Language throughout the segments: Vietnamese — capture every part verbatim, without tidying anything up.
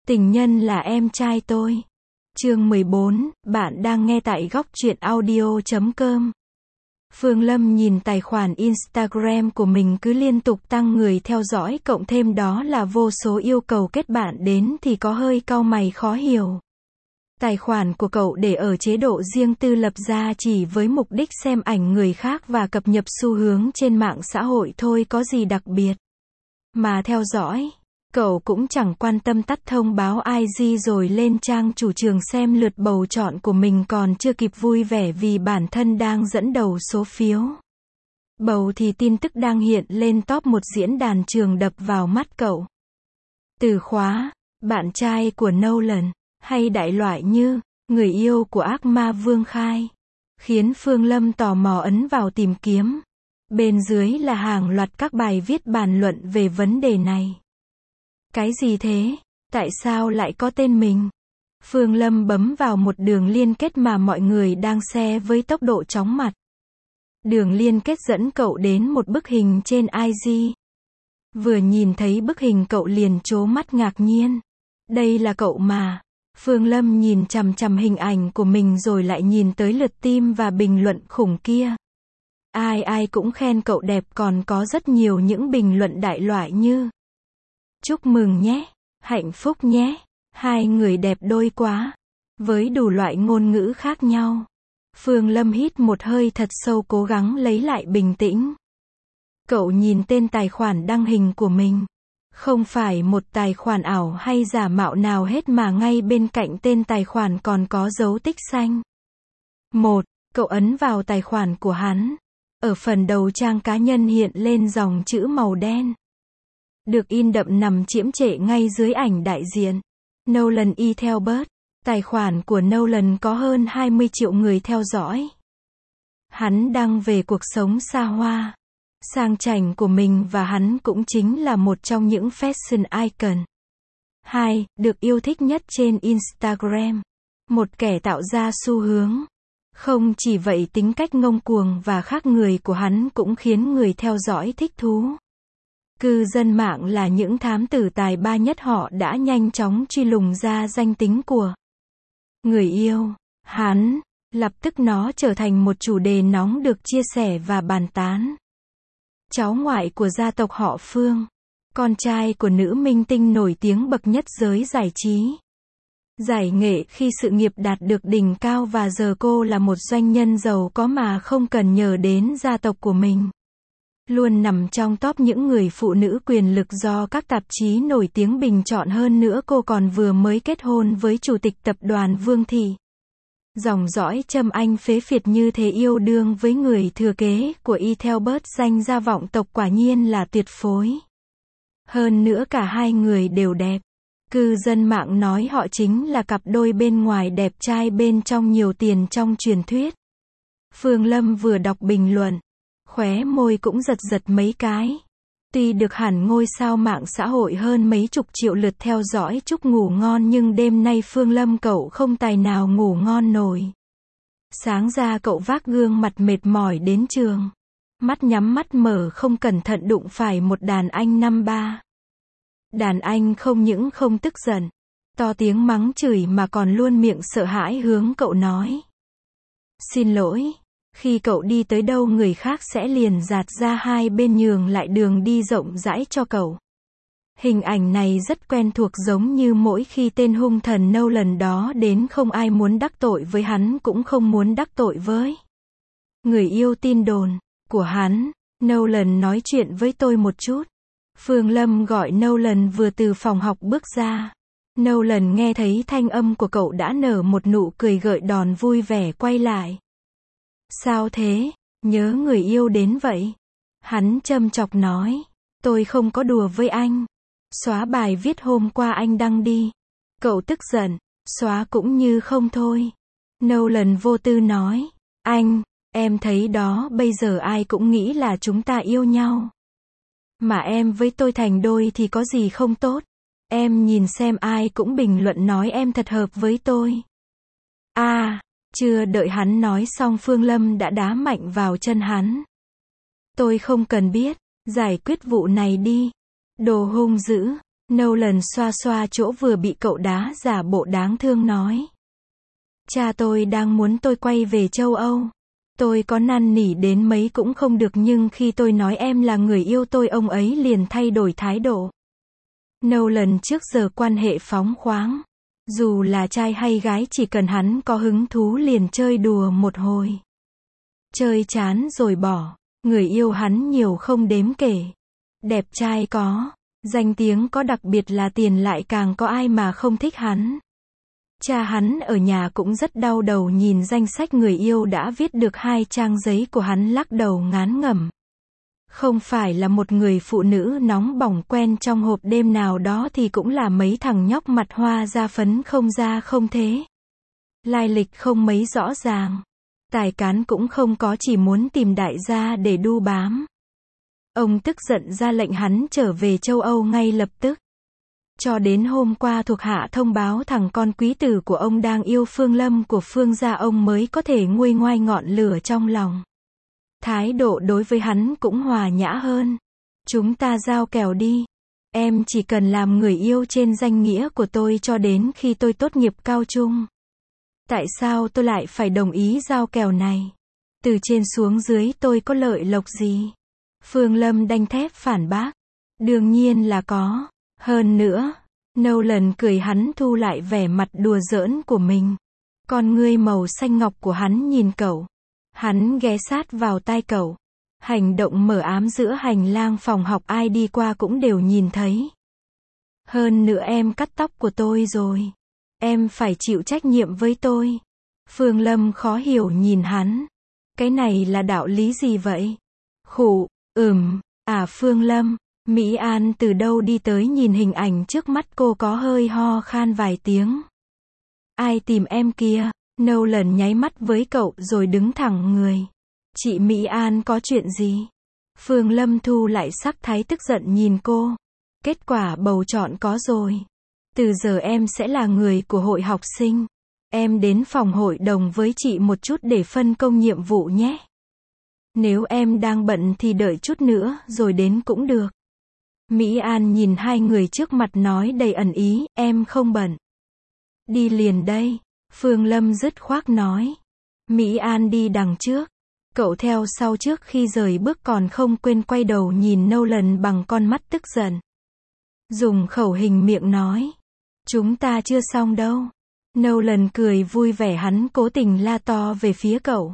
Tình nhân là em trai tôi. Chương mười bốn, bạn đang nghe tại góc truyện audio chấm com. Phương Lâm nhìn tài khoản Instagram của mình cứ liên tục tăng người theo dõi cộng thêm đó là vô số yêu cầu kết bạn đến thì có hơi cau mày khó hiểu. Tài khoản của cậu để ở chế độ riêng tư lập ra chỉ với mục đích xem ảnh người khác và cập nhật xu hướng trên mạng xã hội thôi, có gì đặc biệt. Mà theo dõi, cậu cũng chẳng quan tâm tắt thông báo i giê rồi lên trang chủ trường xem lượt bầu chọn của mình còn chưa kịp vui vẻ vì bản thân đang dẫn đầu số phiếu bầu thì tin tức đang hiện lên top một diễn đàn trường đập vào mắt cậu. Từ khóa, bạn trai của Nolan, hay đại loại như, người yêu của ác ma Vương Khai, khiến Phương Lâm tò mò ấn vào tìm kiếm. Bên dưới là hàng loạt các bài viết bàn luận về vấn đề này. Cái gì thế? Tại sao lại có tên mình? Phương Lâm bấm vào một đường liên kết mà mọi người đang share với tốc độ chóng mặt. Đường liên kết dẫn cậu đến một bức hình trên i giê. Vừa nhìn thấy bức hình cậu liền trố mắt ngạc nhiên. Đây là cậu mà. Phương Lâm nhìn chằm chằm hình ảnh của mình rồi lại nhìn tới lượt tim và bình luận khủng kia. Ai ai cũng khen cậu đẹp, còn có rất nhiều những bình luận đại loại như: chúc mừng nhé, hạnh phúc nhé, hai người đẹp đôi quá, với đủ loại ngôn ngữ khác nhau. Phương Lâm hít một hơi thật sâu cố gắng lấy lại bình tĩnh. Cậu nhìn tên tài khoản đăng hình của mình. Không phải một tài khoản ảo hay giả mạo nào hết mà ngay bên cạnh tên tài khoản còn có dấu tích xanh. Một, cậu ấn vào tài khoản của hắn. Ở phần đầu trang cá nhân hiện lên dòng chữ màu đen. Được in đậm nằm chiếm trệ ngay dưới ảnh đại diện. Nolan Ethelbert. Tài khoản của Nolan có hơn hai mươi triệu người theo dõi. Hắn đăng về cuộc sống xa hoa, sang chảnh của mình và hắn cũng chính là một trong những fashion icon. Hai, được yêu thích nhất trên Instagram. Một kẻ tạo ra xu hướng. Không chỉ vậy, tính cách ngông cuồng và khác người của hắn cũng khiến người theo dõi thích thú. Cư dân mạng là những thám tử tài ba nhất, họ đã nhanh chóng truy lùng ra danh tính của người yêu hắn. Lập tức nó trở thành một chủ đề nóng được chia sẻ và bàn tán. Cháu ngoại của gia tộc họ Phương, con trai của nữ minh tinh nổi tiếng bậc nhất giới giải trí, giải nghệ khi sự nghiệp đạt được đỉnh cao và giờ cô là một doanh nhân giàu có mà không cần nhờ đến gia tộc của mình. Luôn nằm trong top những người phụ nữ quyền lực do các tạp chí nổi tiếng bình chọn, hơn nữa cô còn vừa mới kết hôn với chủ tịch tập đoàn Vương Thị. Dòng dõi Trâm Anh phế phiệt như thế yêu đương với người thừa kế của Ethelbert, danh gia vọng tộc quả nhiên là tuyệt phối. Hơn nữa cả hai người đều đẹp. Cư dân mạng nói họ chính là cặp đôi bên ngoài đẹp trai bên trong nhiều tiền trong truyền thuyết. Phương Lâm vừa đọc bình luận, khóe môi cũng giật giật mấy cái. Tuy được hẳn ngôi sao mạng xã hội hơn mấy chục triệu lượt theo dõi chúc ngủ ngon, nhưng đêm nay Phương Lâm cậu không tài nào ngủ ngon nổi. Sáng ra cậu vác gương mặt mệt mỏi đến trường. Mắt nhắm mắt mở không cẩn thận đụng phải một đàn anh năm ba. Đàn anh không những không tức giận, to tiếng mắng chửi mà còn luôn miệng sợ hãi hướng cậu nói: xin lỗi. Khi cậu đi tới đâu người khác sẽ liền dạt ra hai bên nhường lại đường đi rộng rãi cho cậu. Hình ảnh này rất quen thuộc, giống như mỗi khi tên hung thần Nolan đó đến không ai muốn đắc tội với hắn cũng không muốn đắc tội với người yêu tin đồn của hắn. Nolan nói chuyện với tôi một chút. Phương Lâm gọi Nolan vừa từ phòng học bước ra. Nolan nghe thấy thanh âm của cậu đã nở một nụ cười gợi đòn vui vẻ quay lại. Sao thế? Nhớ người yêu đến vậy? Hắn châm chọc nói. Tôi không có đùa với anh. Xóa bài viết hôm qua anh đăng đi. Cậu tức giận. Xóa cũng như không thôi. Nolan vô tư nói. Anh, em thấy đó, bây giờ ai cũng nghĩ là chúng ta yêu nhau. Mà em với tôi thành đôi thì có gì không tốt. Em nhìn xem ai cũng bình luận nói em thật hợp với tôi. À, chưa đợi hắn nói xong Phương Lâm đã đá mạnh vào chân hắn. Tôi không cần biết, giải quyết vụ này đi. Đồ hung dữ. Nolan xoa xoa chỗ vừa bị cậu đá giả bộ đáng thương nói. Cha tôi đang muốn tôi quay về châu Âu. Tôi có năn nỉ đến mấy cũng không được, nhưng khi tôi nói em là người yêu tôi, ông ấy liền thay đổi thái độ. Nolan trước giờ quan hệ phóng khoáng. Dù là trai hay gái, chỉ cần hắn có hứng thú liền chơi đùa một hồi. Chơi chán rồi bỏ. Người yêu hắn nhiều không đếm kể. Đẹp trai có, danh tiếng có, đặc biệt là tiền lại càng có, ai mà không thích hắn. Cha hắn ở nhà cũng rất đau đầu nhìn danh sách người yêu đã viết được hai trang giấy của hắn, lắc đầu ngán ngẩm. Không phải là một người phụ nữ nóng bỏng quen trong hộp đêm nào đó thì cũng là mấy thằng nhóc mặt hoa da phấn không da không thế. Lai lịch không mấy rõ ràng. Tài cán cũng không có, chỉ muốn tìm đại gia để đu bám. Ông tức giận ra lệnh hắn trở về châu Âu ngay lập tức. Cho đến hôm qua thuộc hạ thông báo thằng con quý tử của ông đang yêu Phương Lâm của Phương gia, ông mới có thể nguôi ngoai ngọn lửa trong lòng. Thái độ đối với hắn cũng hòa nhã hơn. Chúng ta giao kèo đi. Em chỉ cần làm người yêu trên danh nghĩa của tôi cho đến khi tôi tốt nghiệp cao trung. Tại sao tôi lại phải đồng ý giao kèo này? Từ trên xuống dưới tôi có lợi lộc gì? Phương Lâm đanh thép phản bác. Đương nhiên là có. Hơn nữa, Nolan cười, hắn thu lại vẻ mặt đùa giỡn của mình. Con ngươi màu xanh ngọc của hắn nhìn cậu. Hắn ghé sát vào tai cậu. Hành động mờ ám giữa hành lang phòng học ai đi qua cũng đều nhìn thấy. Hơn nữa em cắt tóc của tôi rồi. Em phải chịu trách nhiệm với tôi. Phương Lâm khó hiểu nhìn hắn. Cái này là đạo lý gì vậy? Khụ, ừm, à Phương Lâm. Mỹ An từ đâu đi tới nhìn hình ảnh trước mắt cô có hơi ho khan vài tiếng. Ai tìm em kia? Nolan nháy mắt với cậu rồi đứng thẳng người. Chị Mỹ An có chuyện gì? Phương Lâm thu lại sắc thái tức giận nhìn cô. Kết quả bầu chọn có rồi. Từ giờ em sẽ là người của hội học sinh. Em đến phòng hội đồng với chị một chút để phân công nhiệm vụ nhé. Nếu em đang bận thì đợi chút nữa rồi đến cũng được. Mỹ An nhìn hai người trước mặt nói đầy ẩn ý, em không bận. Đi liền đây. Phương Lâm dứt khoát nói. Mỹ An đi đằng trước. Cậu theo sau trước khi rời bước, còn không quên quay đầu nhìn Nolan bằng con mắt tức giận. Dùng khẩu hình miệng nói. Chúng ta chưa xong đâu. Nolan cười vui vẻ, hắn cố tình la to về phía cậu.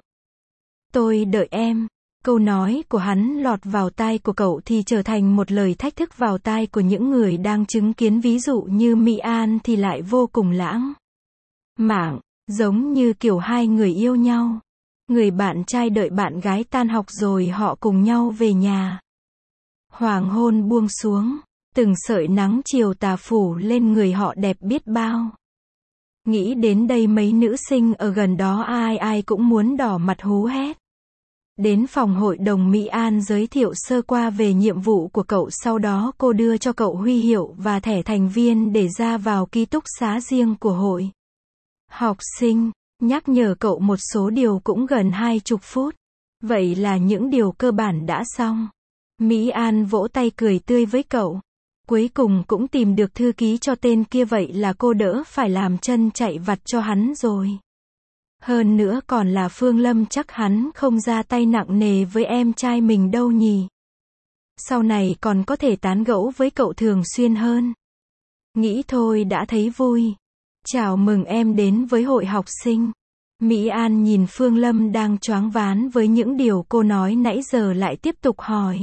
Tôi đợi em. Câu nói của hắn lọt vào tai của cậu thì trở thành một lời thách thức vào tai của những người đang chứng kiến, ví dụ như Mỹ An thì lại vô cùng lãng mạn, giống như kiểu hai người yêu nhau. Người bạn trai đợi bạn gái tan học rồi họ cùng nhau về nhà. Hoàng hôn buông xuống, từng sợi nắng chiều tà phủ lên người họ đẹp biết bao. Nghĩ đến đây mấy nữ sinh ở gần đó ai ai cũng muốn đỏ mặt hú hét. Đến phòng hội đồng, Mỹ An giới thiệu sơ qua về nhiệm vụ của cậu, sau đó cô đưa cho cậu huy hiệu và thẻ thành viên để ra vào ký túc xá riêng của hội học sinh, nhắc nhở cậu một số điều cũng gần hai chục phút. Vậy là những điều cơ bản đã xong. Mỹ An vỗ tay cười tươi với cậu. Cuối cùng cũng tìm được thư ký cho tên kia, vậy là cô đỡ phải làm chân chạy vặt cho hắn rồi. Hơn nữa còn là Phương Lâm, chắc hắn không ra tay nặng nề với em trai mình đâu nhỉ. Sau này còn có thể tán gẫu với cậu thường xuyên hơn. Nghĩ thôi đã thấy vui. Chào mừng em đến với hội học sinh. Mỹ An nhìn Phương Lâm đang choáng váng với những điều cô nói nãy giờ, lại tiếp tục hỏi.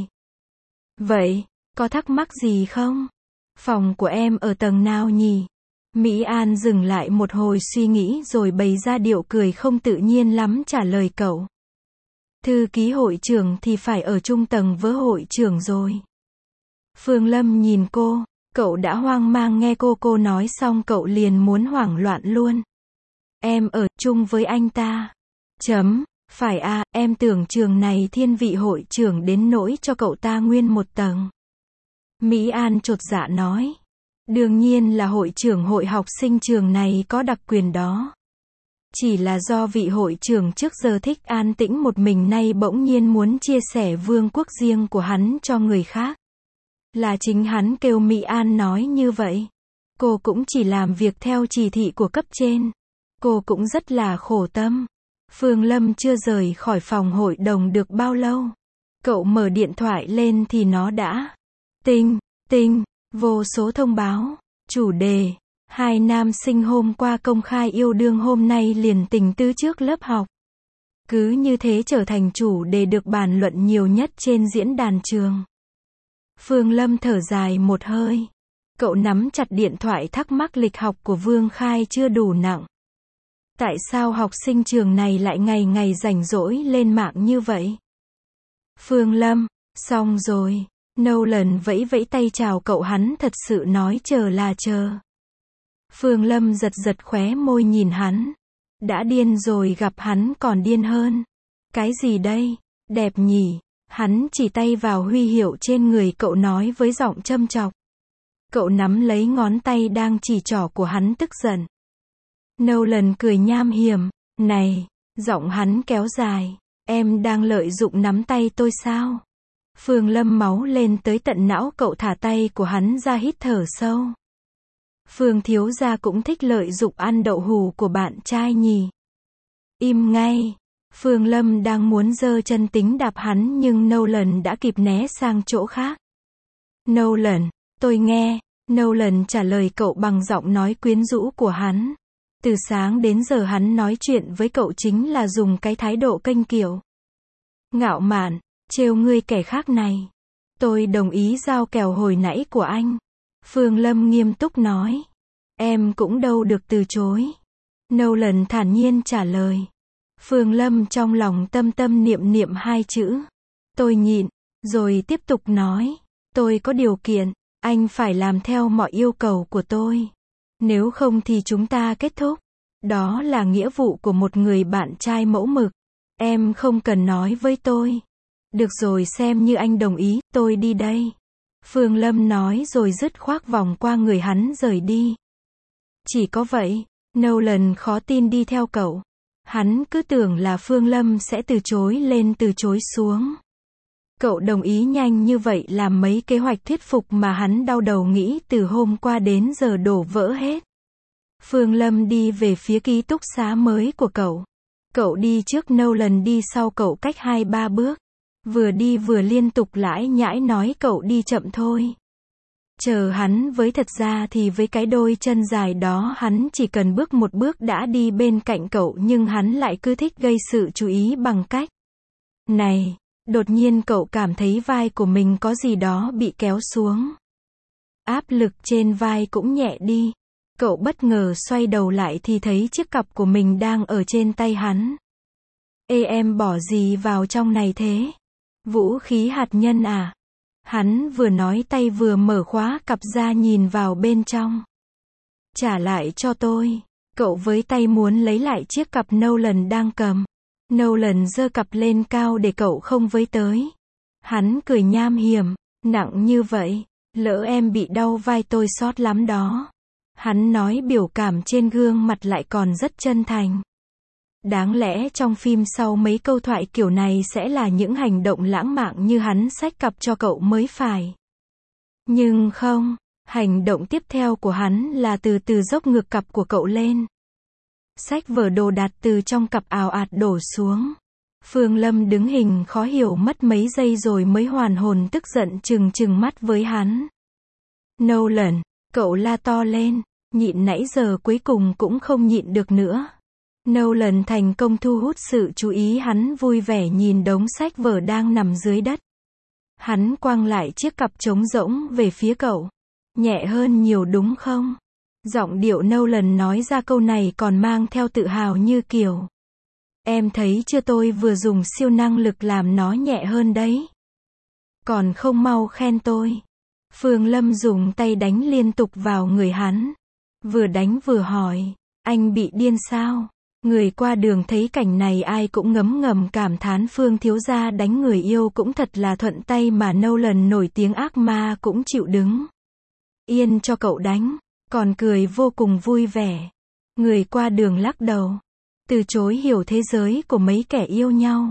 Vậy, có thắc mắc gì không? Phòng của em ở tầng nào nhỉ? Mỹ An dừng lại một hồi suy nghĩ rồi bày ra điệu cười không tự nhiên lắm trả lời cậu. Thư ký hội trưởng thì phải ở chung tầng với hội trưởng rồi. Phương Lâm nhìn cô, cậu đã hoang mang nghe cô cô nói xong cậu liền muốn hoảng loạn luôn. Em ở chung với anh ta. Chấm, phải à, em tưởng trường này thiên vị hội trưởng đến nỗi cho cậu ta nguyên một tầng. Mỹ An chột dạ nói. Đương nhiên là hội trưởng hội học sinh trường này có đặc quyền đó. Chỉ là do vị hội trưởng trước giờ thích an tĩnh một mình nay bỗng nhiên muốn chia sẻ vương quốc riêng của hắn cho người khác. Là chính hắn kêu Mỹ An nói như vậy. Cô cũng chỉ làm việc theo chỉ thị của cấp trên. Cô cũng rất là khổ tâm. Phương Lâm chưa rời khỏi phòng hội đồng được bao lâu. Cậu mở điện thoại lên thì nó đã tinh, tinh, vô số thông báo. Chủ đề, hai nam sinh hôm qua công khai yêu đương hôm nay liền tình tứ trước lớp học. Cứ như thế trở thành chủ đề được bàn luận nhiều nhất trên diễn đàn trường. Phương Lâm thở dài một hơi. Cậu nắm chặt điện thoại thắc mắc lịch học của Vương Khai chưa đủ nặng. Tại sao học sinh trường này lại ngày ngày rảnh rỗi lên mạng như vậy? Phương Lâm, xong rồi. Nolan vẫy vẫy tay chào cậu, hắn thật sự nói chờ là chờ. Phương Lâm giật giật khóe môi nhìn hắn. Đã điên rồi, gặp hắn còn điên hơn. Cái gì đây? Đẹp nhỉ? Hắn chỉ tay vào huy hiệu trên người cậu nói với giọng châm chọc. Cậu nắm lấy ngón tay đang chỉ trỏ của hắn tức giận. Nolan cười nham hiểm. Này, giọng hắn kéo dài. Em đang lợi dụng nắm tay tôi sao? Phương Lâm máu lên tới tận não, cậu thả tay của hắn ra hít thở sâu. Phương thiếu gia cũng thích lợi dụng ăn đậu hù của bạn trai nhỉ? Im ngay. Phương Lâm đang muốn giơ chân tính đạp hắn nhưng Nolan đã kịp né sang chỗ khác. Nolan, tôi nghe. Nolan trả lời cậu bằng giọng nói quyến rũ của hắn. Từ sáng đến giờ hắn nói chuyện với cậu chính là dùng cái thái độ kênh kiệu. Ngạo mạn, trêu ngươi kẻ khác này. Tôi đồng ý giao kèo hồi nãy của anh. Phương Lâm nghiêm túc nói. Em cũng đâu được từ chối. Nolan thản nhiên trả lời. Phương Lâm trong lòng tâm tâm niệm niệm hai chữ. Tôi nhịn, rồi tiếp tục nói. Tôi có điều kiện, anh phải làm theo mọi yêu cầu của tôi. Nếu không thì chúng ta kết thúc. Đó là nghĩa vụ của một người bạn trai mẫu mực. Em không cần nói với tôi. Được rồi, xem như anh đồng ý, tôi đi đây. Phương Lâm nói rồi dứt khoác vòng qua người hắn rời đi. Chỉ có vậy, Nolan khó tin đi theo cậu. Hắn cứ tưởng là Phương Lâm sẽ từ chối lên từ chối xuống. Cậu đồng ý nhanh như vậy làm mấy kế hoạch thuyết phục mà hắn đau đầu nghĩ từ hôm qua đến giờ đổ vỡ hết. Phương Lâm đi về phía ký túc xá mới của cậu. Cậu đi trước, Nolan đi sau cậu cách hai ba bước. Vừa đi vừa liên tục lải nhải nói cậu đi chậm thôi. Chờ hắn với, thật ra thì với cái đôi chân dài đó hắn chỉ cần bước một bước đã đi bên cạnh cậu, nhưng hắn lại cứ thích gây sự chú ý bằng cách này. Đột nhiên cậu cảm thấy vai của mình có gì đó bị kéo xuống. Áp lực trên vai cũng nhẹ đi. Cậu bất ngờ xoay đầu lại thì thấy chiếc cặp của mình đang ở trên tay hắn. Ê, em bỏ gì vào trong này thế? Vũ khí hạt nhân à? Hắn vừa nói tay vừa mở khóa cặp ra nhìn vào bên trong. Trả lại cho tôi. Cậu với tay muốn lấy lại chiếc cặp Nolan đang cầm. Nolan giơ cặp lên cao để cậu không với tới. Hắn cười nham hiểm. Nặng như vậy, lỡ em bị đau vai tôi xót lắm đó. Hắn nói, biểu cảm trên gương mặt lại còn rất chân thành. Đáng lẽ trong phim sau mấy câu thoại kiểu này sẽ là những hành động lãng mạn như hắn xách cặp cho cậu mới phải. Nhưng không, hành động tiếp theo của hắn là từ từ dốc ngược cặp của cậu lên. Xách vở đồ đạc từ trong cặp ào ạt đổ xuống. Phương Lâm đứng hình khó hiểu mất mấy giây rồi mới hoàn hồn, tức giận trừng trừng mắt với hắn. Nolan, cậu la to lên, nhịn nãy giờ cuối cùng cũng không nhịn được nữa. Nolan thành công thu hút sự chú ý, hắn vui vẻ nhìn đống sách vở đang nằm dưới đất. Hắn quăng lại chiếc cặp trống rỗng về phía cậu. Nhẹ hơn nhiều đúng không? Giọng điệu Nolan nói ra câu này còn mang theo tự hào như kiểu. Em thấy chưa, tôi vừa dùng siêu năng lực làm nó nhẹ hơn đấy. Còn không mau khen tôi. Phương Lâm dùng tay đánh liên tục vào người hắn. Vừa đánh vừa hỏi. Anh bị điên sao? Người qua đường thấy cảnh này ai cũng ngấm ngầm cảm thán Phương thiếu gia đánh người yêu cũng thật là thuận tay mà Nolan nổi tiếng ác ma cũng chịu đứng yên cho cậu đánh, còn cười vô cùng vui vẻ. Người qua đường lắc đầu, từ chối hiểu thế giới của mấy kẻ yêu nhau.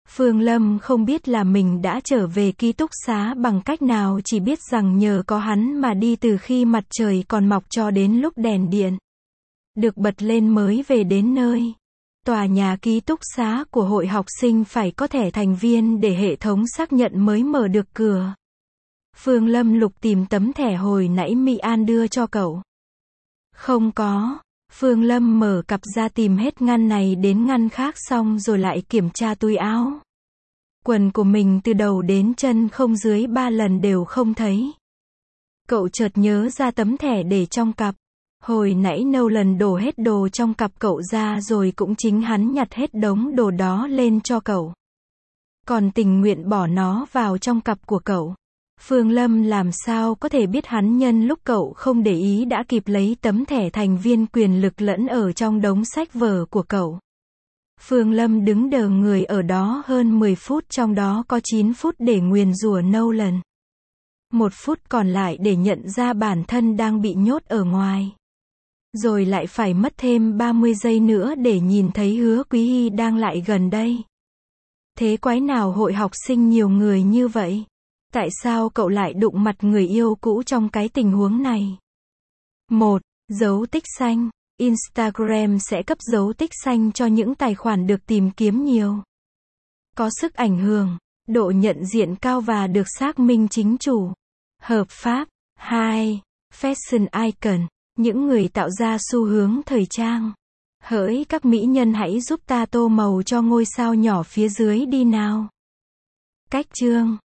Phương Lâm không biết là mình đã trở về ký túc xá bằng cách nào, chỉ biết rằng nhờ có hắn mà đi từ khi mặt trời còn mọc cho đến lúc đèn điện được bật lên mới về đến nơi. Tòa nhà ký túc xá của hội học sinh phải có thẻ thành viên để hệ thống xác nhận mới mở được cửa. Phương Lâm lục tìm tấm thẻ hồi nãy Mỹ An đưa cho cậu. Không có. Phương Lâm mở cặp ra tìm hết ngăn này đến ngăn khác xong rồi lại kiểm tra túi áo. Quần của mình từ đầu đến chân không dưới ba lần đều không thấy. Cậu chợt nhớ ra tấm thẻ để trong cặp. Hồi nãy Nolan đổ hết đồ trong cặp cậu ra rồi cũng chính hắn nhặt hết đống đồ đó lên cho cậu. Còn tình nguyện bỏ nó vào trong cặp của cậu. Phương Lâm làm sao có thể biết hắn nhân lúc cậu không để ý đã kịp lấy tấm thẻ thành viên quyền lực lẫn ở trong đống sách vở của cậu. Phương Lâm đứng đờ người ở đó hơn mười phút, trong đó có chín phút để nguyền rủa Nolan. Một phút còn lại để nhận ra bản thân đang bị nhốt ở ngoài. Rồi lại phải mất thêm ba mươi giây nữa để nhìn thấy Hứa Quý Hy đang lại gần đây. Thế quái nào hội học sinh nhiều người như vậy? Tại sao cậu lại đụng mặt người yêu cũ trong cái tình huống này? một. Dấu tích xanh. Instagram sẽ cấp dấu tích xanh cho những tài khoản được tìm kiếm nhiều, có sức ảnh hưởng, độ nhận diện cao và được xác minh chính chủ, hợp pháp. hai. Fashion icon. Những người tạo ra xu hướng thời trang. Hỡi các mỹ nhân, hãy giúp ta tô màu cho ngôi sao nhỏ phía dưới đi nào. Cách chương